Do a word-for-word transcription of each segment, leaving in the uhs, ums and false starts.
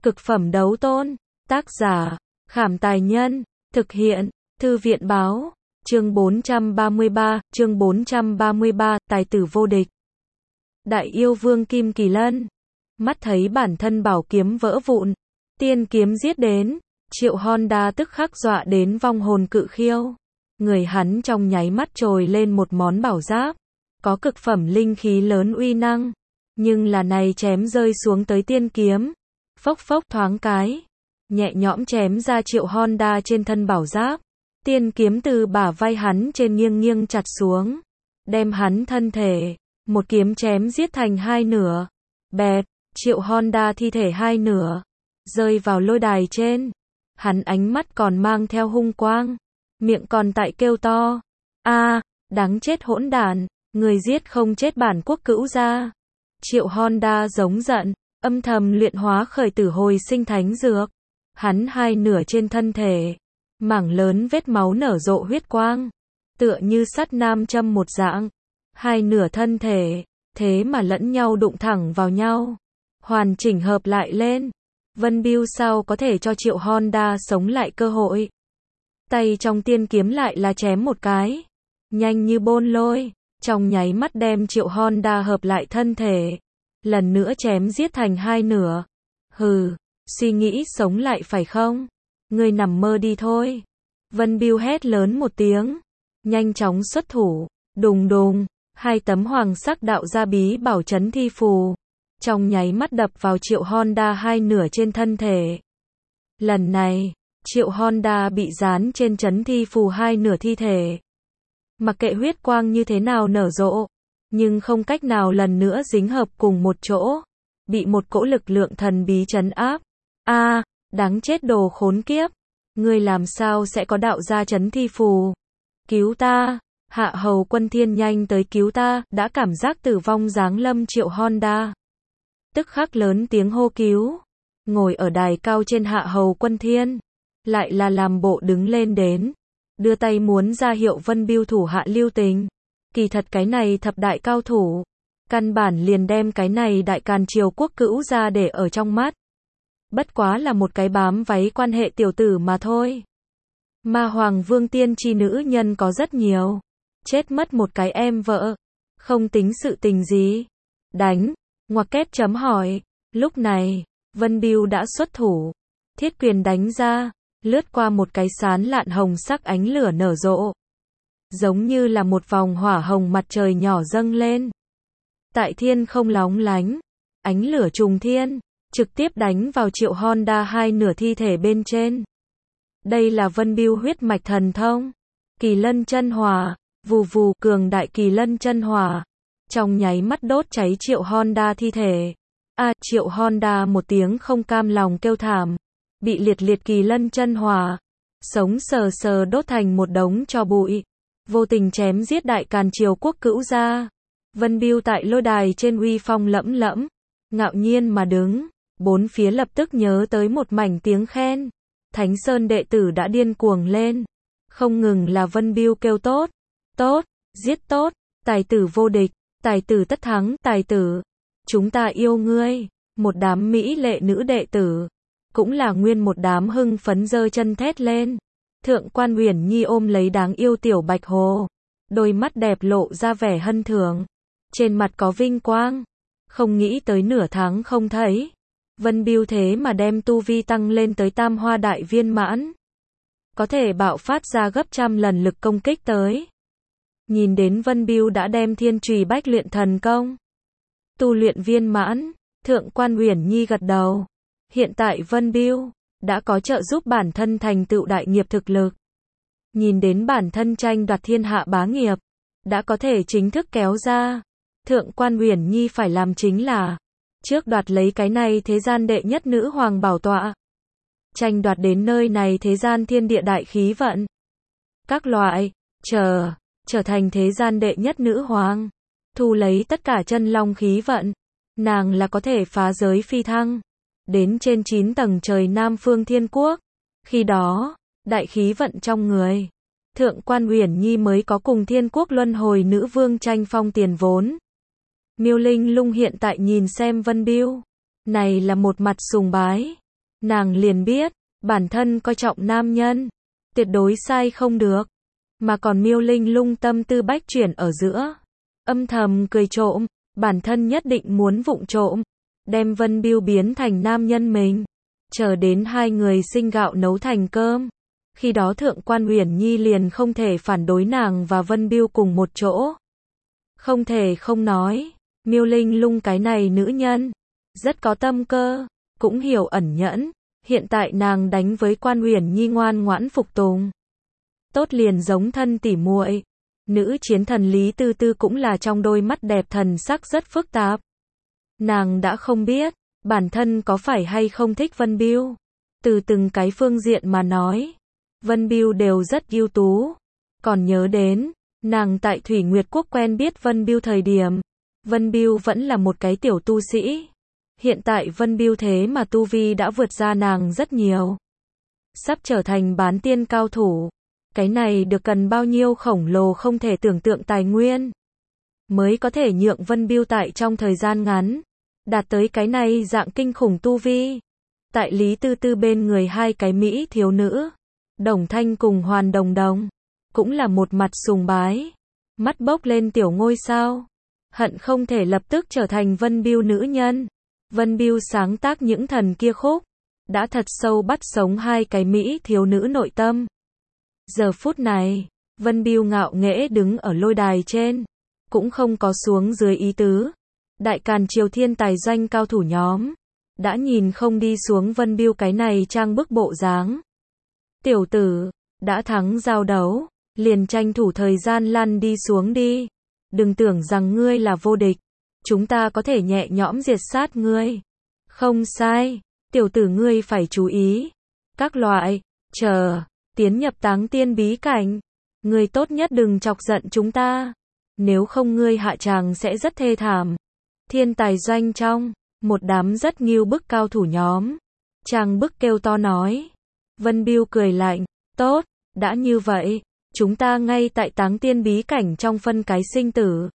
Cực phẩm đấu tôn. Tác giả, Khảm Tài Nhân. Thực hiện, Thư viện Báo. Chương bốn trăm ba mươi ba, chương bốn trăm ba mươi ba, tài tử vô địch. Đại yêu vương Kim Kỳ Lân. Mắt thấy bản thân bảo kiếm vỡ vụn. Tiên kiếm giết đến. Triệu Honda tức khắc dọa đến vong hồn cự khiêu. Người hắn trong nháy mắt trồi lên một món bảo giáp. Có cực phẩm linh khí lớn uy năng. Nhưng là này chém rơi xuống tới tiên kiếm. Phốc phốc thoáng cái. Nhẹ nhõm chém ra Triệu Honda trên thân bảo giáp. Tiên kiếm từ bả vai hắn trên nghiêng nghiêng chặt xuống. Đem hắn thân thể. Một kiếm chém giết thành hai nửa. Bẹp, Triệu Honda thi thể hai nửa. Rơi vào lôi đài trên. Hắn ánh mắt còn mang theo hung quang. Miệng còn tại kêu to. A, đáng chết hỗn đản. Người giết không chết bản quốc cữu gia. Triệu Honda giống giận. Âm thầm luyện hóa khởi tử hồi sinh thánh dược. Hắn hai nửa trên thân thể. Mảng lớn vết máu nở rộ huyết quang. Tựa như sắt nam châm một dạng. Hai nửa thân thể. Thế mà lẫn nhau đụng thẳng vào nhau. Hoàn chỉnh hợp lại lên. Vân Biêu sao có thể cho Triệu Honda sống lại cơ hội. Tay trong tiên kiếm lại là chém một cái. Nhanh như bôn lôi. Trong nháy mắt đem Triệu Honda hợp lại thân thể. Lần nữa chém giết thành hai nửa. Hừ, suy nghĩ sống lại phải không? Ngươi nằm mơ đi thôi. Vân Biêu hét lớn một tiếng. Nhanh chóng xuất thủ. Đùng đùng. Hai tấm hoàng sắc đạo gia bí bảo chấn thi phù. Trong nháy mắt đập vào Triệu Honda hai nửa trên thân thể. Lần này, Triệu Honda bị dán trên chấn thi phù hai nửa thi thể. Mặc kệ huyết quang như thế nào nở rộ, nhưng không cách nào lần nữa dính hợp cùng một chỗ. Bị một cỗ lực lượng thần bí trấn áp. A, đáng chết đồ khốn kiếp. Ngươi làm sao sẽ có đạo gia chấn thi phù? Cứu ta. Hạ Hầu Quân Thiên nhanh tới cứu ta, đã cảm giác tử vong giáng lâm Triệu Honda. Tức khắc lớn tiếng hô cứu. Ngồi ở đài cao trên Hạ Hầu Quân Thiên. Lại là làm bộ đứng lên đến. Đưa tay muốn ra hiệu Vân Biêu thủ hạ lưu tình. Kỳ thật cái này thập đại cao thủ. Căn bản liền đem cái này đại càn triều quốc cữu ra để ở trong mắt. Bất quá là một cái bám váy quan hệ tiểu tử mà thôi. Ma Hoàng Vương tiên tri nữ nhân có rất nhiều. Chết mất một cái em vợ. Không tính sự tình gì. Đánh. Ngoặc kép chấm hỏi. Lúc này, Vân Biêu đã xuất thủ. Thiết quyền đánh ra. Lướt qua một cái sán lạn hồng sắc ánh lửa nở rộ. Giống như là một vòng hỏa hồng mặt trời nhỏ dâng lên. Tại thiên không lóng lánh. Ánh lửa trùng thiên. Trực tiếp đánh vào Triệu Honda hai nửa thi thể bên trên. Đây là Vân Biêu huyết mạch thần thông. Kỳ lân chân hỏa. Vù vù cường đại kỳ lân chân hỏa. Trong nháy mắt đốt cháy Triệu Honda thi thể. A, à, Triệu Honda một tiếng không cam lòng kêu thảm. Bị liệt liệt kỳ lân chân hỏa. Sống sờ sờ đốt thành một đống tro bụi. Vô tình chém giết đại càn triều quốc cữu gia. Vân Biêu tại lôi đài trên uy phong lẫm lẫm. Ngạo nhiên mà đứng. Bốn phía lập tức nhớ tới một mảnh tiếng khen. Thánh Sơn đệ tử đã điên cuồng lên. Không ngừng là Vân Biêu kêu tốt. Tốt, giết tốt, tài tử vô địch, tài tử tất thắng, tài tử. Chúng ta yêu ngươi. Một đám mỹ lệ nữ đệ tử. Cũng là nguyên một đám hưng phấn giơ chân thét lên. Thượng quan Uyển Nhi ôm lấy đáng yêu tiểu Bạch Hồ. Đôi mắt đẹp lộ ra vẻ hân thường. Trên mặt có vinh quang. Không nghĩ tới nửa tháng không thấy. Vân Biêu thế mà đem tu vi tăng lên tới tam hoa đại viên mãn. Có thể bạo phát ra gấp trăm lần lực công kích tới. Nhìn đến Vân Biêu đã đem thiên trùy bách luyện thần công. Tu luyện viên mãn. Thượng quan Uyển Nhi gật đầu. Hiện tại Vân Biêu đã có trợ giúp bản thân thành tựu đại nghiệp thực lực. Nhìn đến bản thân tranh đoạt thiên hạ bá nghiệp. Đã có thể chính thức kéo ra. Thượng quan Uyển Nhi phải làm chính là. Trước đoạt lấy cái này thế gian đệ nhất nữ hoàng bảo tọa. Tranh đoạt đến nơi này thế gian thiên địa đại khí vận. Các loại. Chờ. Trở thành thế gian đệ nhất nữ hoàng. Thu lấy tất cả chân long khí vận. Nàng là có thể phá giới phi thăng. Đến trên chín tầng trời Nam Phương Thiên Quốc. Khi đó, đại khí vận trong người. Thượng quan Uyển Nhi mới có cùng Thiên Quốc luân hồi nữ vương tranh phong tiền vốn. Miêu Linh Lung hiện tại nhìn xem Vân Biêu. Này là một mặt sùng bái. nàng liền biết, bản thân coi trọng nam nhân, tuyệt đối sai không được. Mà còn Miêu Linh Lung tâm tư bách chuyển ở giữa, âm thầm cười trộm, bản thân nhất định muốn vụng trộm, đem Vân Biêu biến thành nam nhân mình, chờ đến hai người sinh gạo nấu thành cơm. Khi đó Thượng quan Uyển Nhi liền không thể phản đối nàng và Vân Biêu cùng một chỗ. Không thể không nói, Miêu Linh Lung cái này nữ nhân, rất có tâm cơ, cũng hiểu ẩn nhẫn, hiện tại nàng đánh với quan Uyển Nhi ngoan ngoãn phục tùng. Tốt liền giống thân tỉ muội. Nữ chiến thần Lý Tư Tư cũng là trong đôi mắt đẹp thần sắc rất phức tạp. Nàng đã không biết, bản thân có phải hay không thích Vân Biêu. Từ từng cái phương diện mà nói, Vân Biêu đều rất ưu tú. Còn nhớ đến, nàng tại Thủy Nguyệt Quốc quen biết Vân Biêu thời điểm, Vân Biêu vẫn là một cái tiểu tu sĩ. Hiện tại Vân Biêu thế mà tu vi đã vượt ra nàng rất nhiều. Sắp trở thành bán tiên cao thủ. Cái này được cần bao nhiêu khổng lồ không thể tưởng tượng tài nguyên, mới có thể nhượng Vân Biêu tại trong thời gian ngắn, đạt tới cái này dạng kinh khủng tu vi. Tại Lý Tư Tư bên người hai cái mỹ thiếu nữ, Đồng Thanh cùng Hoàn Đồng Đồng, cũng là một mặt sùng bái, mắt bốc lên tiểu ngôi sao, hận không thể lập tức trở thành Vân Biêu nữ nhân. Vân Biêu sáng tác những thần kia khúc, đã thật sâu bắt sống hai cái mỹ thiếu nữ nội tâm. Giờ phút này, Vân Biêu ngạo nghễ đứng ở lôi đài trên, cũng không có xuống dưới ý tứ. Đại Càn Triều thiên tài doanh cao thủ nhóm, đã nhìn không đi xuống Vân Biêu cái này trang bức bộ dáng. Tiểu tử, đã thắng giao đấu, liền tranh thủ thời gian lăn đi xuống đi. Đừng tưởng rằng ngươi là vô địch, chúng ta có thể nhẹ nhõm diệt sát ngươi. Không sai, tiểu tử ngươi phải chú ý. Các loại, chờ, tiến nhập táng tiên bí cảnh. Ngươi tốt nhất đừng chọc giận chúng ta. Nếu không ngươi hạ tràng sẽ rất thê thảm. Thiên tài doanh trong, một đám rất nghiêu bức cao thủ nhóm. Trang bức kêu to nói. Vân Biêu cười lạnh, tốt, đã như vậy, chúng ta ngay tại táng tiên bí cảnh trong phân cái sinh tử.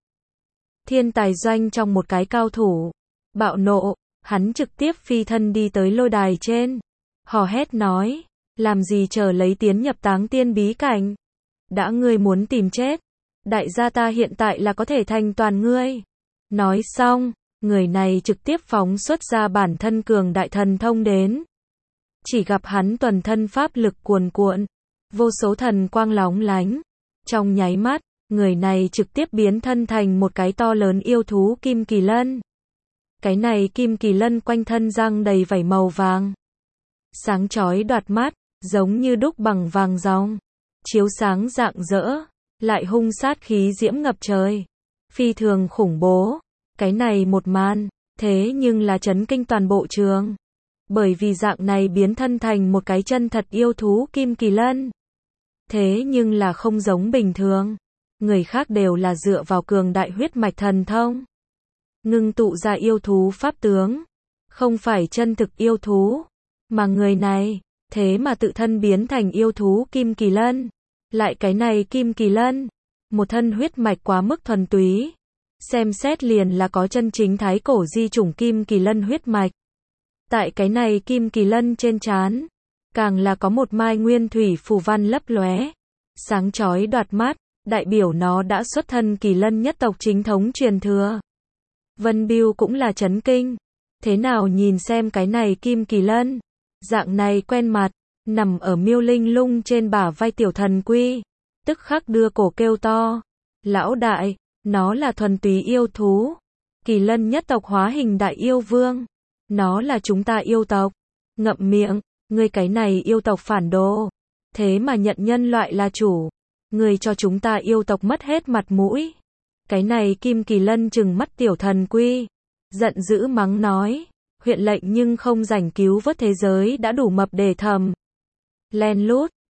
Thiên tài doanh trong một cái cao thủ, bạo nộ, hắn trực tiếp phi thân đi tới lôi đài trên, hò hét nói, làm gì chờ lấy tiến nhập táng tiên bí cảnh. Đã ngươi muốn tìm chết, đại gia ta hiện tại là có thể thành toàn ngươi. Nói xong, người này trực tiếp phóng xuất ra bản thân cường đại thần thông đến. Chỉ gặp hắn toàn thân pháp lực cuồn cuộn, vô số thần quang lóng lánh. Trong nháy mắt, người này trực tiếp biến thân thành một cái to lớn yêu thú kim kỳ lân. Cái này kim kỳ lân quanh thân răng đầy vảy màu vàng, sáng chói đoạt mắt, giống như đúc bằng vàng ròng, chiếu sáng rạng rỡ, lại hung sát khí diễm ngập trời, phi thường khủng bố. Cái này một màn, thế nhưng là chấn kinh toàn bộ trường. Bởi vì dạng này biến thân thành một cái chân thật yêu thú kim kỳ lân. Thế nhưng là không giống bình thường. Người khác đều là dựa vào cường đại huyết mạch thần thông, ngưng tụ ra yêu thú pháp tướng. Không phải chân thực yêu thú. Mà người này, thế mà tự thân biến thành yêu thú kim kỳ lân. Lại cái này kim kỳ lân, một thân huyết mạch quá mức thuần túy. Xem xét liền là có chân chính thái cổ di chủng kim kỳ lân huyết mạch. Tại cái này kim kỳ lân trên trán, càng là có một mai nguyên thủy phù văn lấp lóe, sáng chói đoạt mắt, đại biểu nó đã xuất thân kỳ lân nhất tộc chính thống truyền thừa. Vân Biêu cũng là chấn kinh. Thế nào nhìn xem cái này kim kỳ lân, dạng này quen mặt, nằm ở Miêu Linh Lung trên bả vai tiểu thần quy, tức khắc đưa cổ kêu to. Lão đại, nó là thuần túy yêu thú. Kỳ lân nhất tộc hóa hình đại yêu vương. Nó là chúng ta yêu tộc. Ngậm miệng, ngươi cái này yêu tộc phản đồ. Thế mà nhận nhân loại là chủ. Ngươi cho chúng ta yêu tộc mất hết mặt mũi. Cái này kim kỳ lân trừng mắt tiểu thần quy, giận dữ mắng nói, huyện lệnh nhưng không rảnh cứu vớt thế giới đã đủ mập để thầm. Len lút,